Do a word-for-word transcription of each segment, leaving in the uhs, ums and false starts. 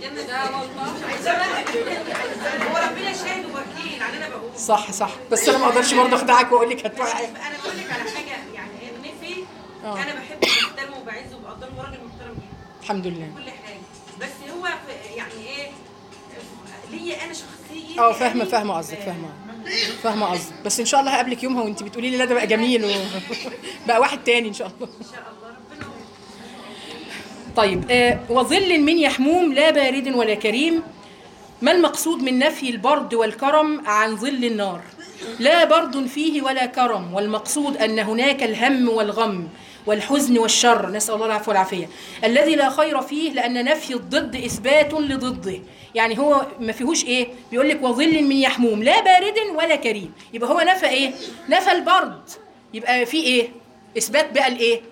الجنه ده والله عايزه هو ربنا شاهد ووكيل يعني انا بقول صح صح، بس انا ما اقدرش برضه اخدعك واقول لك هتروحي. انا بقول لك على حاجه يعني نفي انا بحبه وبحترمه وبعزه وبقدره وراجل محترم جدا الحمد لله كل حاجه، بس هو يعني ايه ليا انا شخصيا اه فاهمه فاهمه قصدك فاهمه فاهمه قصدك، بس ان شاء الله هقابلك يومها وانت بتقولي لي لا ده بقى جميل و... بقى واحد تاني ان شاء الله. ان شاء الله ربنا. طيب آه وظل من يحموم لا بارد ولا كريم. ما المقصود من نفي البرد والكرم عن ظل النار؟ لا برد فيه ولا كرم، والمقصود أن هناك الهم والغم والحزن والشر، نسأل الله العفو والعافية، الذي لا خير فيه، لأن نفي الضد إثبات لضده. يعني هو ما فيهوش إيه؟ بيقول لك وظل من يحموم لا بارد ولا كريم، يبقى هو نفى إيه؟ نفى البرد، يبقى في إيه؟ إثبات بقى الإيه؟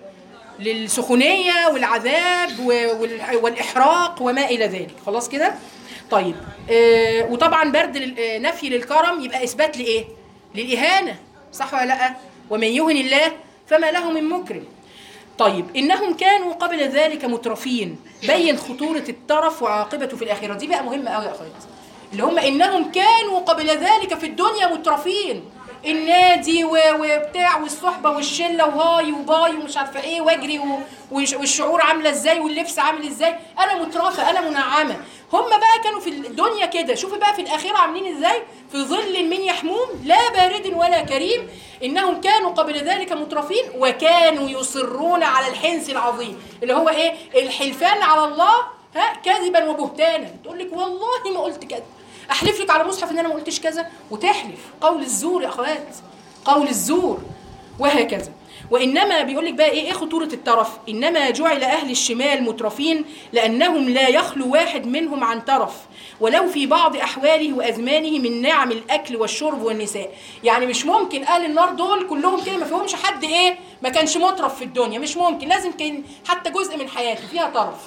للسخونية والعذاب والإحراق وما إلى ذلك. خلاص كده؟ طيب آه وطبعا برد نفي للكرم يبقى إثبات لإيه؟ للإهانة، صح ولا لأ؟ ومن يهن الله فما له من مكرم. طيب إنهم كانوا قبل ذلك مترفين، بين خطورة الترف وعاقبته في الآخرة. دي بقى مهمة قوي يا أخوات، اللي هم إنهم كانوا قبل ذلك في الدنيا مترفين، النادي وبتاع والصحبة والشلة وهاي وباي ومش عارفة إيه واجري والشعور عاملة إزاي واللبس عامل إزاي، أنا مترفة أنا منعمة. هم بقى كانوا في الدنيا كده، شوفوا بقى في الآخرة عاملين إزاي، في ظل من يحموم لا بارد ولا كريم. إنهم كانوا قبل ذلك مترفين وكانوا يصرون على الحنث العظيم، اللي هو إيه؟ الحلفان على الله ها كذبا وبهتانا. تقول لك والله ما قلت كذا، احلف لك على مصحف ان انا ما قلتش كذا، وتحلف. قول الزور يا اخوات، قول الزور، وهكذا. وانما بيقول لك بقى ايه ايه خطوره الترف؟ انما جعل اهل الشمال مترفين لانهم لا يخلو واحد منهم عن ترف، ولو في بعض احواله وازمانه من نعم الاكل والشرب والنساء. يعني مش ممكن اهل النار دول كلهم كده ما فيهمش حد ايه ما كانش مترف في الدنيا، مش ممكن، لازم كان حتى جزء من حياته فيها ترف.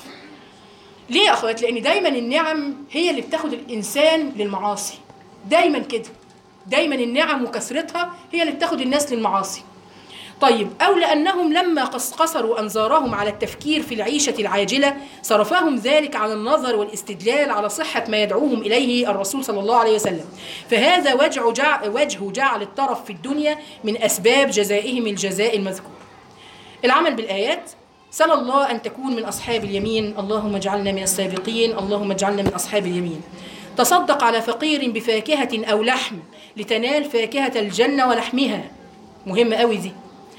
ليه يا اخوات؟ لان دايما النعم هي اللي بتاخد الانسان للمعاصي، دايما كده، دايما النعم وكثرتها هي اللي بتاخد الناس للمعاصي. طيب او لانهم لما قصروا انظارهم على التفكير في العيشه العاجله صرفهم ذلك عن النظر والاستدلال على صحه ما يدعوهم اليه الرسول صلى الله عليه وسلم، فهذا وجه جعل, وجه جعل الترف في الدنيا من اسباب جزائهم الجزاء المذكور. العمل بالايات. سأل الله أن تكون من أصحاب اليمين، اللهم اجعلنا من السابقين، اللهم اجعلنا من أصحاب اليمين. تصدق على فقير بفاكهة أو لحم لتنال فاكهة الجنة ولحمها، مهمة قوي دي.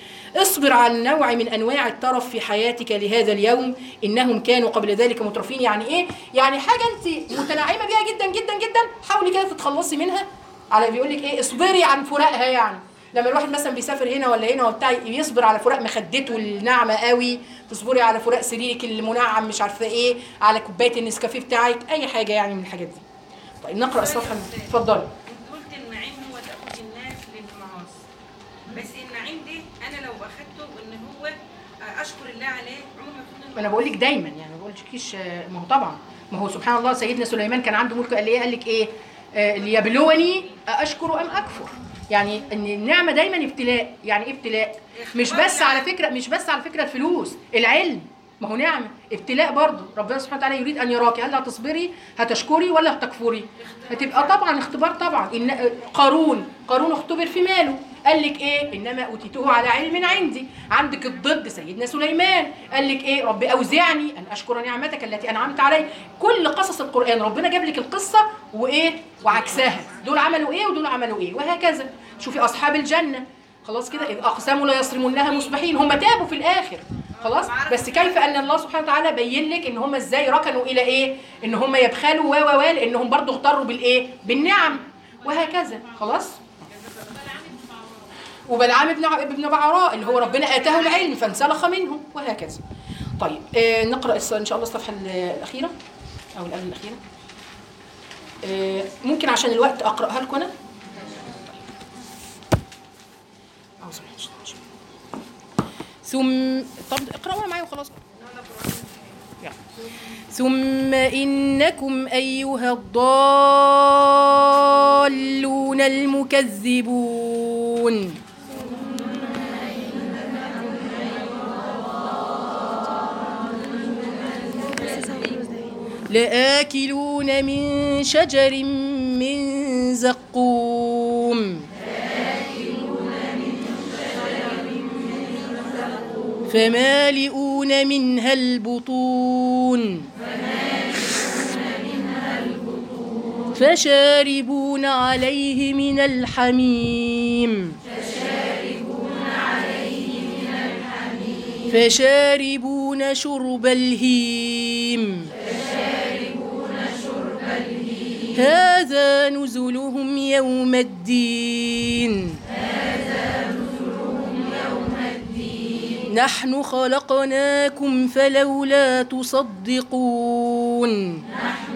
اصبر على نوع من أنواع الترف في حياتك لهذا اليوم، إنهم كانوا قبل ذلك مترفين. يعني إيه؟ يعني حاجة أنت متنعمة بيها جدا جدا جدا، حاولي كده تتخلصي منها. على بيقول لك إيه؟ اصبري عن فراقها. يعني لما الواحد مثلا بيسافر هنا ولا هنا وبتاع يصبر على فراق مخدته الناعمه قوي، تصبري على فراق سريرك المنعم مش عارفه ايه، على كوبايه النسكافيه بتاعك، اي حاجه يعني من الحاجات دي. طيب نقرا الصفحه. اتفضلي. قلت النعيم هو تاخد الناس للمعاصي، بس النعيم ده انا لو اخدته ان هو اشكر الله عليه عمري ما. ما انا بقول لك دايما، يعني ما بقولكيش، ما هو طبعا ما هو سبحان الله سيدنا سليمان كان عنده ملك، قال ايه؟ قال لك ايه؟ آه ليبلوني اشكر ام اكفر. يعني ان النعمه دايما ابتلاء. يعني ايه ابتلاء؟ مش بس على فكره مش بس على فكره الفلوس، العلم ما هو نعمه، ابتلاء برضه. ربنا سبحانه وتعالى يريد ان يراك هل هتصبري هتشكري ولا هتكفري. هتبقى طبعا اختبار. طبعا ان قارون قارون اختبر في ماله، قال لك ايه؟ انما اوتيته على علم عندي. عندك الضد سيدنا سليمان، قال لك ايه؟ رب اوزعني ان اشكر نعمتك التي انعمت علي. كل قصص القران ربنا جاب لك القصه وايه وعكسها، دول عملوا ايه ودول عملوا ايه، وهكذا. شوفي اصحاب الجنه خلاص كده، اذ اقسموا لا يصرمونها مصبحين، هم تابوا في الاخر خلاص، بس كيف ان الله سبحانه وتعالى بين لك ان هم ازاي ركنوا الى ايه؟ ان هم يبخلوا و و و لانهم برضه اغتروا بالايه؟ بالنعم، وهكذا. خلاص. وبلعام ابن ابن بعراء اللي هو ربنا اتاه العلم فانسلخ منه، وهكذا. طيب آه نقرا ان شاء الله الصفحه الاخيره او الايه الاخيره. آه ممكن عشان الوقت اقراها لكم انا. ثم طب اقرأوها معايا وخلاص. ثم إنكم أيها الضالون المكذبون لآكلون من شجر من زقوم فمالئون منها البطون فشاربون عليه من الحميم فشاربون شرب الهيم هذا نزلهم يوم الدين نحن خلقناكم فلولا تصدقون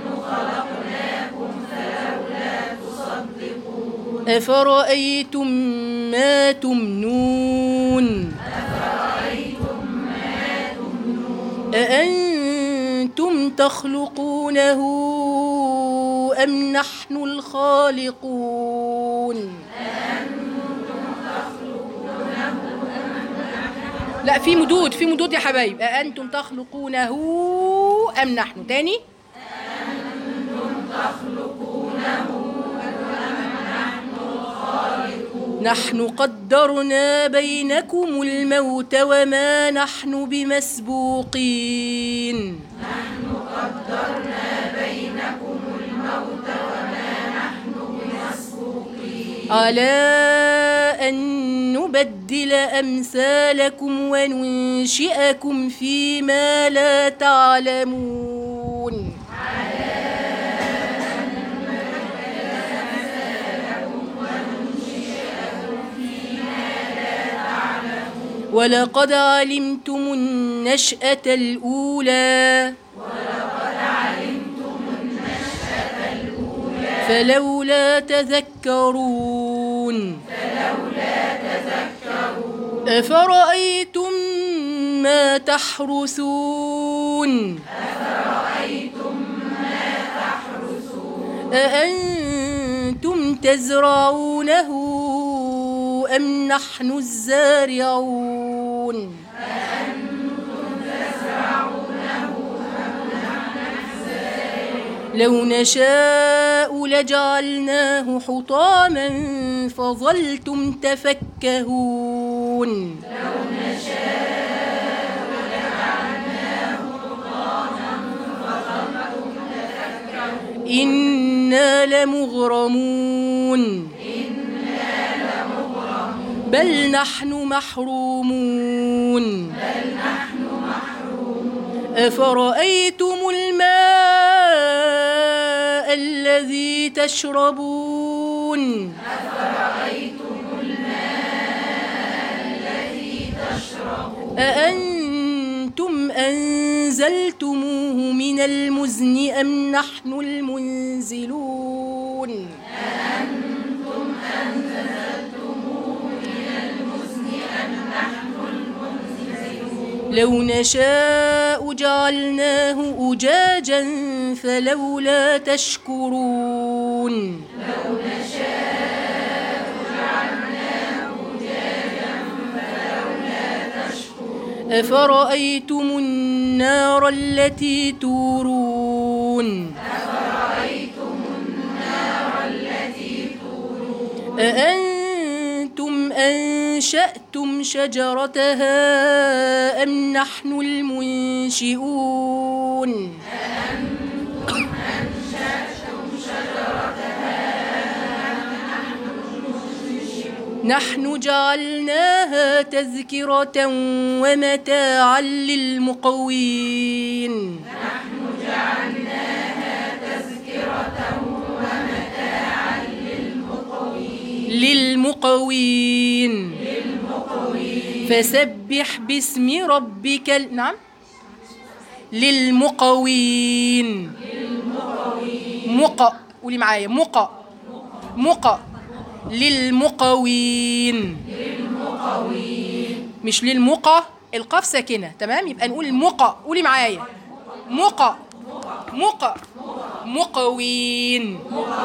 أفرأيتم ما تمنون أأنتم تخلقونه أم نحن الخالقون لا في مدود في مدود يا حبايب أأنتم تخلقونه أم نحن تاني أأنتم تخلقونه نحن قدرنا بينكم الموت وما نحن بمسبوقين نحن قدرنا بينكم الموت وما نحن بمسبوقين على أن نبدل أمثالكم وننشئكم فيما لا تعلمون ولقد علمتم النشأة الأولى ولقد علمتم النشأة الأولى فلولا تذكرون فلولا تذكرون أفرأيتم ما تحرثون أفرأيتم ما تحرثون أأنتم تزرعونه أم نحن الزارعون أأنتم تزرعونه أم نحن الزارعون لو نشاء لجعلناه حطاما فظلتم تفكهون لو نشاء لجعلناه حطاما فظلتم تفكهون إنا لمغرمون بل نحن محرومون بل نحن محرومون أفرأيتم الماء الذي تشربون أفرأيتم الماء الذي تشربون أأنتم أنزلتموه من المزن أم نحن المنزلون أأنتم أنزلتموه لو نشاء جعلناه أجاجا فلولا تشكرون لو نشاء جعلناه أجاجا فلولا تشكرون أفرأيتم النار التي تورون أفرأيتم النار التي تورون أأنتم أنشأتم شجرتها أم نحن المنشئون أأنتم أنشأتم شجرتها أم نحن المنشئون نحن جعلناها تذكرة ومتاعا للمقوين نحن جعلناها تذكرة ومتاعا للمقوين للمقوين فسبح باسم ربك ال... نعم للمقوين مق قولي معايا مق مق للمقوين مش للمقى القاف ساكنه تمام يبقى نقول مق قولي معايا مق مق مقوين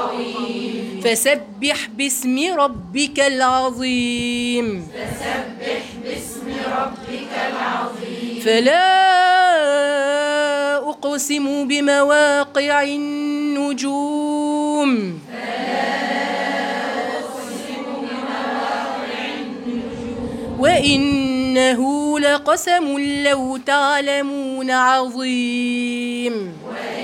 فسبح باسم ربك العظيم فلا أقسم بمواقع النجوم وإنه لقسم لو تعلمون عظيم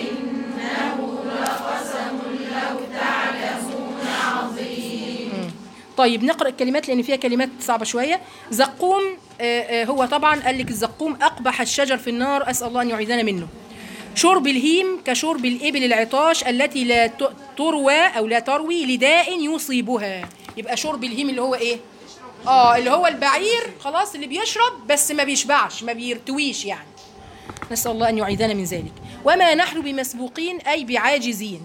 طيب نقرأ الكلمات لأن فيها كلمات صعبة شوية. زقوم آه آه هو طبعا قال لك الزقوم أقبح الشجر في النار، أسأل الله أن يعيذنا منه. شرب الهيم كشرب الإبل العطاش التي لا تروى أو لا تروي لداء يصيبها. يبقى شرب الهيم اللي هو إيه؟ آه اللي هو البعير خلاص اللي بيشرب بس ما بيشبعش ما بيرتويش يعني. نسأل الله أن يعيذنا من ذلك. وما نحن بمسبوقين أي بعاجزين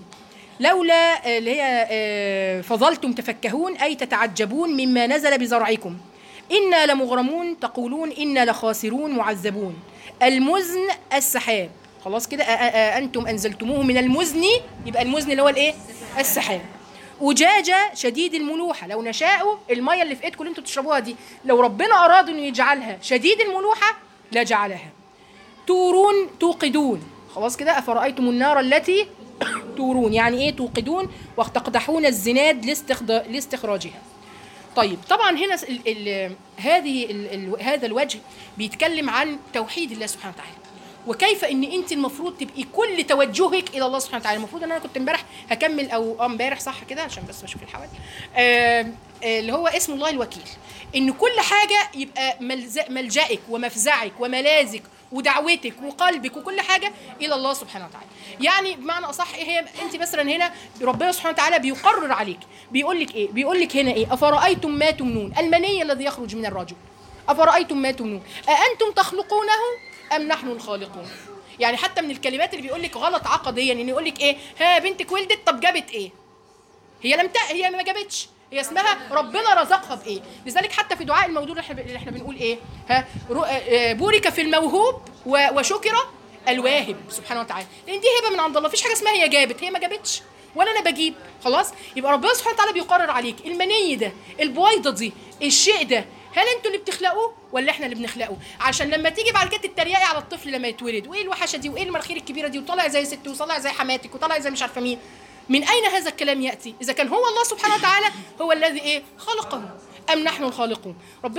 لولا اللي هي فظلتم تفكهون أي تتعجبون مما نزل بزرعكم. إنا لمغرمون تقولون إنا لخاسرون معذبون. المزن السحاب خلاص كده أنتم أنزلتموه من المزن يبقى المزن اللي هو الإيه؟ السحاب. أجاجة شديد الملوحة لو نشاء المية اللي في إيدكم اللي أنتم تشربوها دي لو ربنا أراد أن يجعلها شديد الملوحة لجعلها. تورون توقدون خلاص كده أفرأيتم النار التي تورون يعني ايه توقدون وتقدحون الزناد لاستخراجها. طيب طبعا هنا ال ال هذه ال ال هذا الوجه بيتكلم عن توحيد الله سبحانه وتعالى وكيف ان انت المفروض تبقي كل توجهك الى الله سبحانه وتعالى. المفروض ان انا كنت امبارح هكمل او امبارح صح كده عشان بس بشوف الحوادث آه اللي هو اسم الله الوكيل ان كل حاجه يبقى ملجأك ومفزعك وملاذك ودعوتك وقلبك وكل حاجه الى الله سبحانه وتعالى. يعني بمعنى اصح ايه هي انت مثلا هنا ربنا سبحانه وتعالى بيقرر عليك بيقول لك ايه؟ بيقول لك هنا ايه؟ افرايتم ما تمنون المني الذي يخرج من الرجل افرايتم ما تمنون اانتم تخلقونه ام نحن الخالقون. يعني حتى من الكلمات اللي بيقول لك غلط عقديا ان يقول لك ايه؟ ها بنتك ولدت طب جابت ايه؟ هي لم ت... هي ما جابتش هي اسمها ربنا رزقها بايه. لذلك حتى في دعاء المولود اللي احنا بنقول ايه؟ ها بورك في الموهوب وشكر الواهب سبحانه وتعالى لان دي هبه من عند الله. مفيش حاجه اسمها هي جابت هي ما جابتش ولا انا بجيب خلاص. يبقى ربنا سبحانه وتعالى بيقرر عليك المني ده البويضه دي الشيء ده هل انتوا اللي بتخلقوه ولا احنا اللي بنخلقه؟ عشان لما تيجي بعد كده تتريقي على الطفل لما يتولد وايه الوحشه دي وايه المناخير الكبيره دي وطالع زي ست وطالع زي حماتك وطالع زي مش عارفه مين. من أين هذا الكلام يأتي؟ إذا كان هو الله سبحانه وتعالى هو الذي إيه؟ خلقه أم نحن الخالقون. ربنا